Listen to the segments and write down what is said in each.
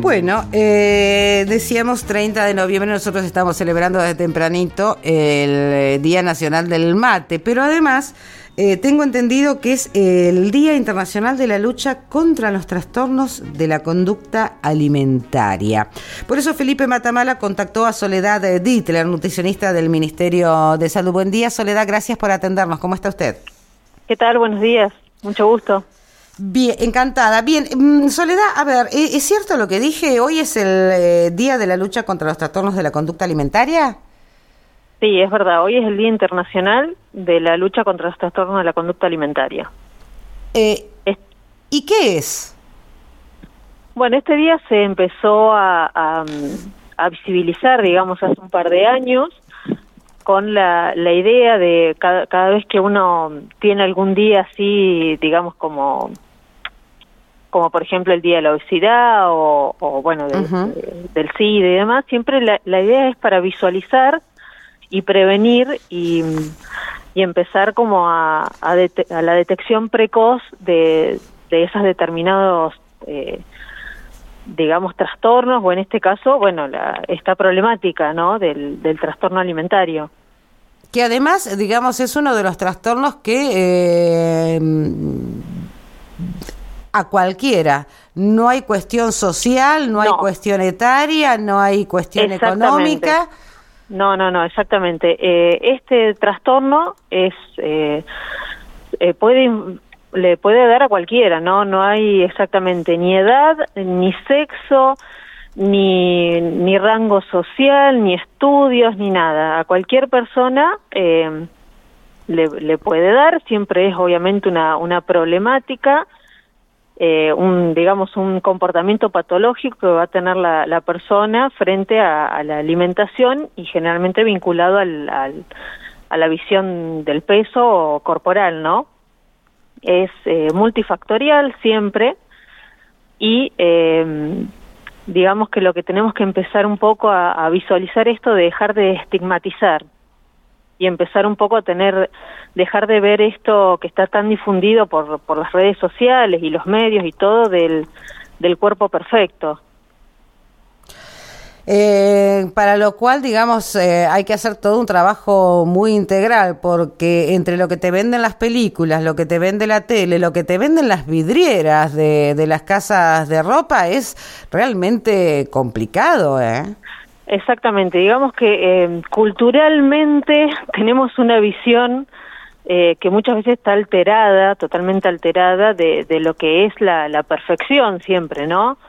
Bueno, decíamos 30 de noviembre, nosotros estamos celebrando desde tempranito el Día Nacional del Mate, pero además tengo entendido que es el Día Internacional de la Lucha contra los Trastornos de la Conducta Alimentaria. Por eso Felipe Matamala contactó a Soledad Dittler, nutricionista del Ministerio de Salud. Buen día, Soledad, gracias por atendernos. ¿Cómo está usted? ¿Qué tal? Buenos días, mucho gusto. Bien, encantada. Bien, Soledad, a ver, ¿es cierto lo que dije? ¿Hoy es el Día de la Lucha contra los Trastornos de la Conducta Alimentaria? Sí, es verdad, hoy es el Día Internacional de la Lucha contra los Trastornos de la Conducta Alimentaria. ¿Y qué es? Bueno, este día se empezó a visibilizar, digamos, hace un par de años, con la idea de cada vez que uno tiene algún día así, digamos, como por ejemplo el día de la obesidad o bueno, del SIDA y demás, siempre la idea es para visualizar y prevenir y empezar como a la detección precoz de esos determinados digamos trastornos, o en este caso, bueno, esta problemática, ¿no?, del trastorno alimentario. Que además, digamos, es uno de los trastornos que a cualquiera, no hay cuestión social, no hay cuestión etaria, no hay cuestión económica. No, exactamente. Este trastorno le puede dar a cualquiera, no hay exactamente ni edad, ni sexo, ni rango social, ni estudios, ni nada. A cualquier persona le puede dar, siempre es obviamente una problemática, digamos un comportamiento patológico que va a tener la persona frente a la alimentación y generalmente vinculado a la visión del peso corporal, ¿no? Es multifactorial siempre y digamos que lo que tenemos que empezar un poco a visualizar esto de dejar de estigmatizar y empezar un poco a dejar de ver esto que está tan difundido por las redes sociales y los medios y todo del cuerpo perfecto. Para lo cual, digamos, hay que hacer todo un trabajo muy integral, porque entre lo que te venden las películas, lo que te vende la tele, lo que te venden las vidrieras de las casas de ropa, es realmente complicado, ¿eh? Exactamente, digamos que culturalmente tenemos una visión que muchas veces está alterada, totalmente alterada de lo que es la perfección siempre, ¿no?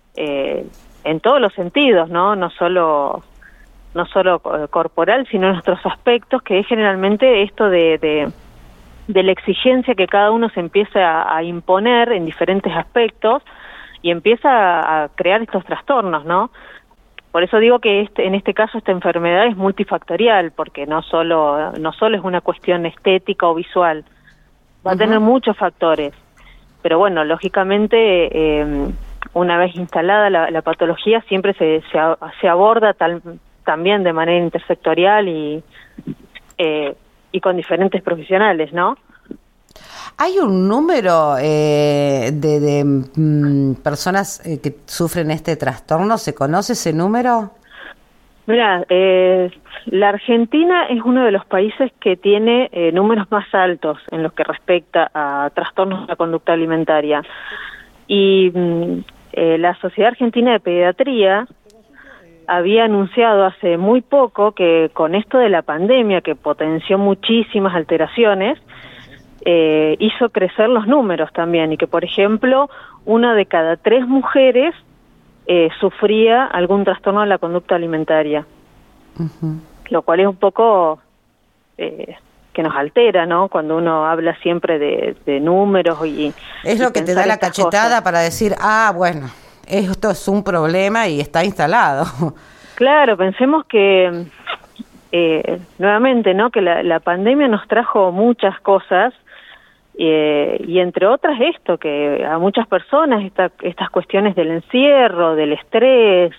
En todos los sentidos, no solo corporal, sino en nuestros aspectos, que es generalmente esto de la exigencia que cada uno se empieza a imponer en diferentes aspectos y empieza a crear estos trastornos, ¿no? Por eso digo que en este caso esta enfermedad es multifactorial, porque no solo es una cuestión estética o visual, va a tener muchos factores, pero bueno, lógicamente una vez instalada la patología siempre se aborda también de manera intersectorial y con diferentes profesionales, ¿no? ¿Hay un número de personas que sufren este trastorno? ¿Se conoce ese número? Mira, la Argentina es uno de los países que tiene números más altos en lo que respecta a trastornos de la conducta alimentaria. Y la Sociedad Argentina de Pediatría había anunciado hace muy poco que con esto de la pandemia, que potenció muchísimas alteraciones, hizo crecer los números también, y que, por ejemplo, 1 de cada 3 mujeres sufría algún trastorno de la conducta alimentaria, lo cual es un poco que nos altera, ¿no? Cuando uno habla siempre de números y es lo que te da la cachetada cosas para decir, bueno, esto es un problema y está instalado. Claro, pensemos que nuevamente, ¿no?, que la pandemia nos trajo muchas cosas y entre otras esto, que a muchas personas estas cuestiones del encierro, del estrés,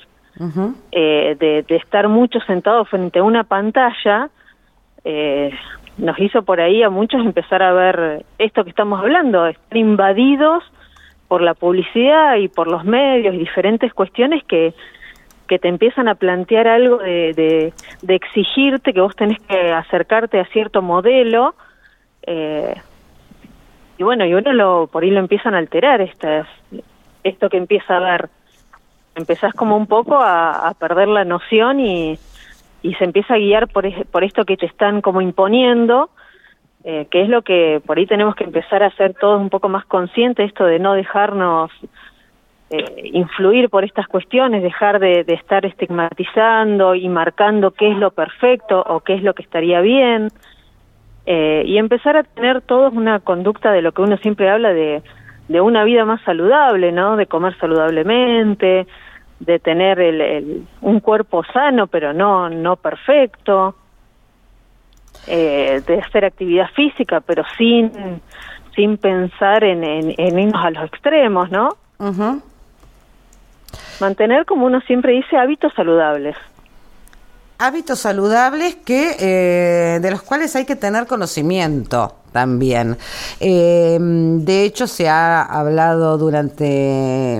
de estar mucho sentados frente a una pantalla, nos hizo por ahí a muchos empezar a ver esto que estamos hablando, estar invadidos por la publicidad y por los medios y diferentes cuestiones que te empiezan a plantear algo de exigirte que vos tenés que acercarte a cierto modelo, y bueno, y uno por ahí lo empiezan a alterar esto que empieza a ver. Empezás como un poco a perder la noción y se empieza a guiar por esto que te están como imponiendo, que es lo que por ahí tenemos que empezar a ser todos un poco más conscientes, esto de no dejarnos influir por estas cuestiones, dejar de estar estigmatizando y marcando qué es lo perfecto o qué es lo que estaría bien, y empezar a tener todos una conducta de lo que uno siempre habla de una vida más saludable, ¿no? De comer saludablemente, de tener un cuerpo sano pero no perfecto, de hacer actividad física pero sin pensar en irnos a los extremos, ¿no? Uh-huh. Mantener, como uno siempre dice, hábitos saludables. Hábitos saludables de los cuales hay que tener conocimiento también. De hecho, se ha hablado durante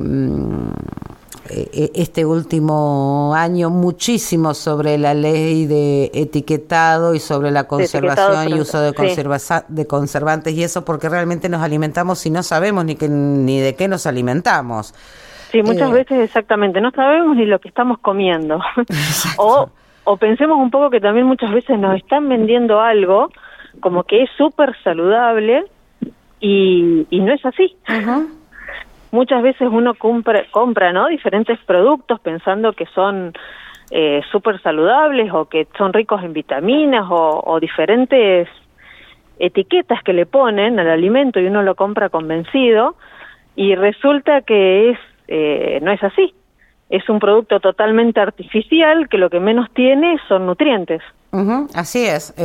este último año muchísimo sobre la ley de etiquetado y sobre la conservación y uso de conservantes y eso, porque realmente nos alimentamos y no sabemos ni de qué nos alimentamos. Sí, muchas veces exactamente, no sabemos ni lo que estamos comiendo. O pensemos un poco que también muchas veces nos están vendiendo algo como que es súper saludable y no es así. Uh-huh. Muchas veces uno compra, ¿no?, diferentes productos pensando que son súper saludables o que son ricos en vitaminas o diferentes etiquetas que le ponen al alimento y uno lo compra convencido y resulta que no es así. Es un producto totalmente artificial que lo que menos tiene son nutrientes. Uh-huh, así es.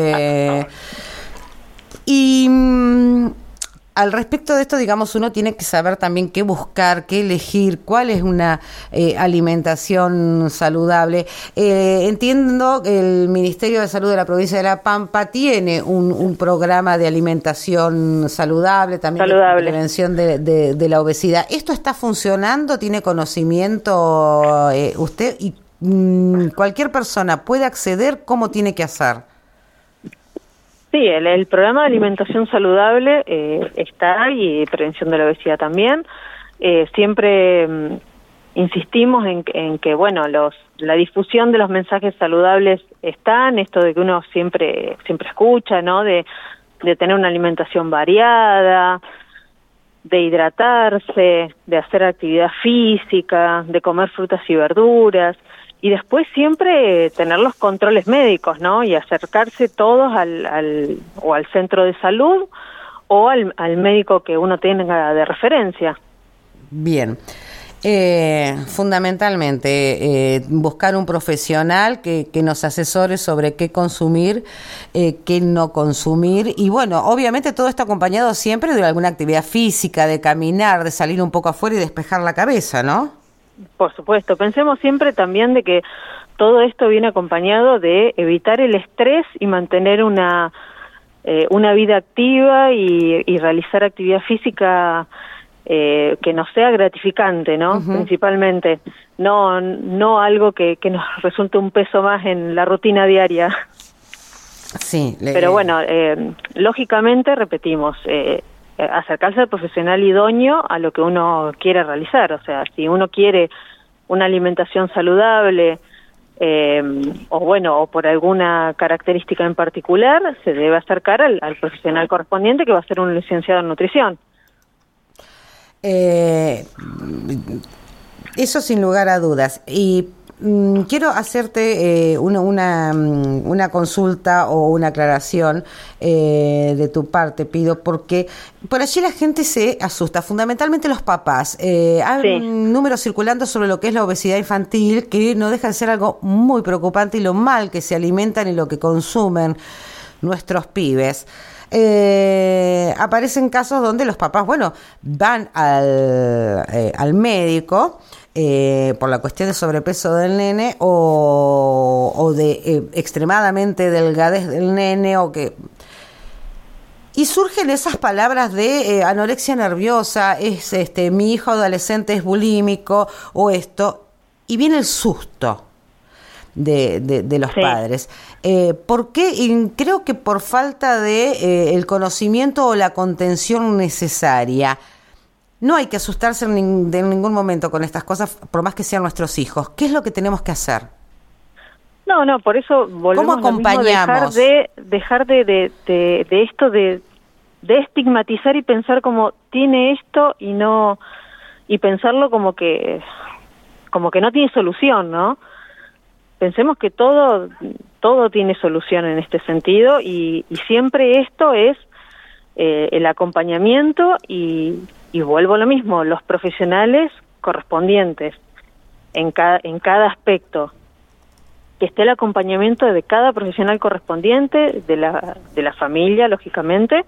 Al respecto de esto, digamos, uno tiene que saber también qué buscar, qué elegir, cuál es una alimentación saludable. Entiendo que el Ministerio de Salud de la provincia de La Pampa tiene un programa de alimentación saludable, también de prevención de la obesidad. ¿Esto está funcionando? ¿Tiene conocimiento usted? ¿Y cualquier persona puede acceder? ¿Cómo tiene que hacer? Sí, el programa de alimentación saludable está, y prevención de la obesidad también. Siempre insistimos en que, bueno, la difusión de los mensajes saludables están, esto de que uno siempre escucha, ¿no? De tener una alimentación variada, de hidratarse, de hacer actividad física, de comer frutas y verduras. Y después siempre tener los controles médicos, ¿no? Y acercarse todos al centro de salud o al médico que uno tenga de referencia. Bien. Fundamentalmente, buscar un profesional que nos asesore sobre qué consumir, qué no consumir. Y bueno, obviamente todo esto acompañado siempre de alguna actividad física, de caminar, de salir un poco afuera y despejar la cabeza, ¿no? Por supuesto, pensemos siempre también de que todo esto viene acompañado de evitar el estrés y mantener una vida activa y realizar actividad física que nos sea gratificante, ¿no? Uh-huh. Principalmente, no algo que nos resulte un peso más en la rutina diaria. Sí. Pero bueno, lógicamente, repetimos, acercarse al profesional idóneo a lo que uno quiere realizar. O sea, si uno quiere una alimentación saludable o por alguna característica en particular, se debe acercar al profesional correspondiente, que va a ser un licenciado en nutrición. Eso sin lugar a dudas. Y quiero hacerte una consulta o una aclaración de tu parte, pido, porque por allí la gente se asusta, fundamentalmente los papás. Hay un número circulando sobre lo que es la obesidad infantil, que no deja de ser algo muy preocupante, y lo mal que se alimentan y lo que consumen nuestros pibes. Aparecen casos donde los papás, van al médico por la cuestión de sobrepeso del nene o de extremadamente delgadez del nene, Y surgen esas palabras de anorexia nerviosa, es mi hijo adolescente es bulímico o esto, y viene el susto de los padres. ¿Por qué? Y creo que por falta de el conocimiento o la contención necesaria. No hay que asustarse de ningún momento con estas cosas, por más que sean nuestros hijos. ¿Qué es lo que tenemos que hacer? No, por eso volvemos ¿Cómo acompañamos? Dejar de esto de estigmatizar y pensar como tiene esto y pensarlo como que no tiene solución, ¿no? Pensemos que todo tiene solución en este sentido y siempre esto es el acompañamiento y vuelvo a lo mismo, los profesionales correspondientes en cada aspecto, que esté el acompañamiento de cada profesional correspondiente, de la familia, lógicamente,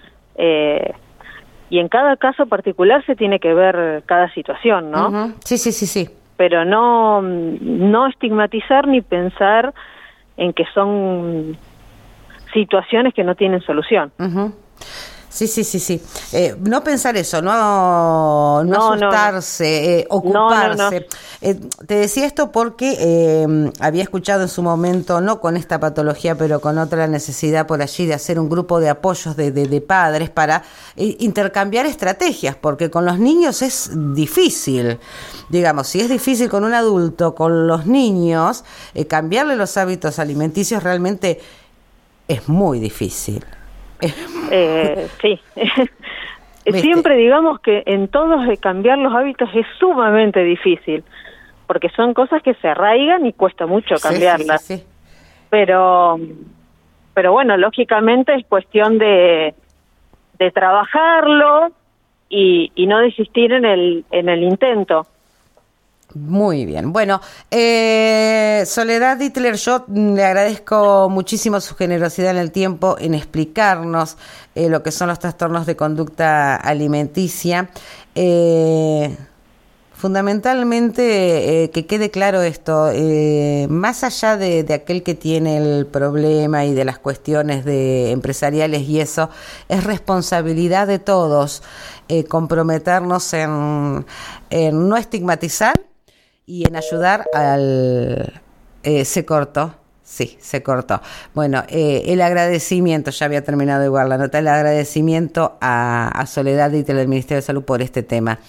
y en cada caso particular se tiene que ver cada situación, ¿no? Uh-huh. Sí. Pero no estigmatizar ni pensar en que son situaciones que no tienen solución. Uh-huh. Sí. No pensar eso, no asustarse, ocuparse. Te decía esto porque había escuchado en su momento, no con esta patología, pero con otra necesidad por allí de hacer un grupo de apoyos de padres para intercambiar estrategias, porque con los niños es difícil. Digamos, si es difícil con un adulto, con los niños, cambiarle los hábitos alimenticios realmente es muy difícil. Sí. Siempre digamos que en todos cambiar los hábitos es sumamente difícil, porque son cosas que se arraigan y cuesta mucho cambiarlas. Sí. Pero bueno, lógicamente es cuestión de trabajarlo y no desistir en el intento. Muy bien. Bueno, Soledad Dittler, yo le agradezco muchísimo su generosidad en el tiempo en explicarnos lo que son los trastornos de conducta alimenticia. Fundamentalmente, que quede claro esto, más allá de aquel que tiene el problema y de las cuestiones empresariales y eso, es responsabilidad de todos comprometernos en no estigmatizar y en ayudar se cortó. Sí, se cortó. Bueno, el agradecimiento, ya había terminado igual la nota, el agradecimiento a Soledad Dittler del Ministerio de Salud por este tema.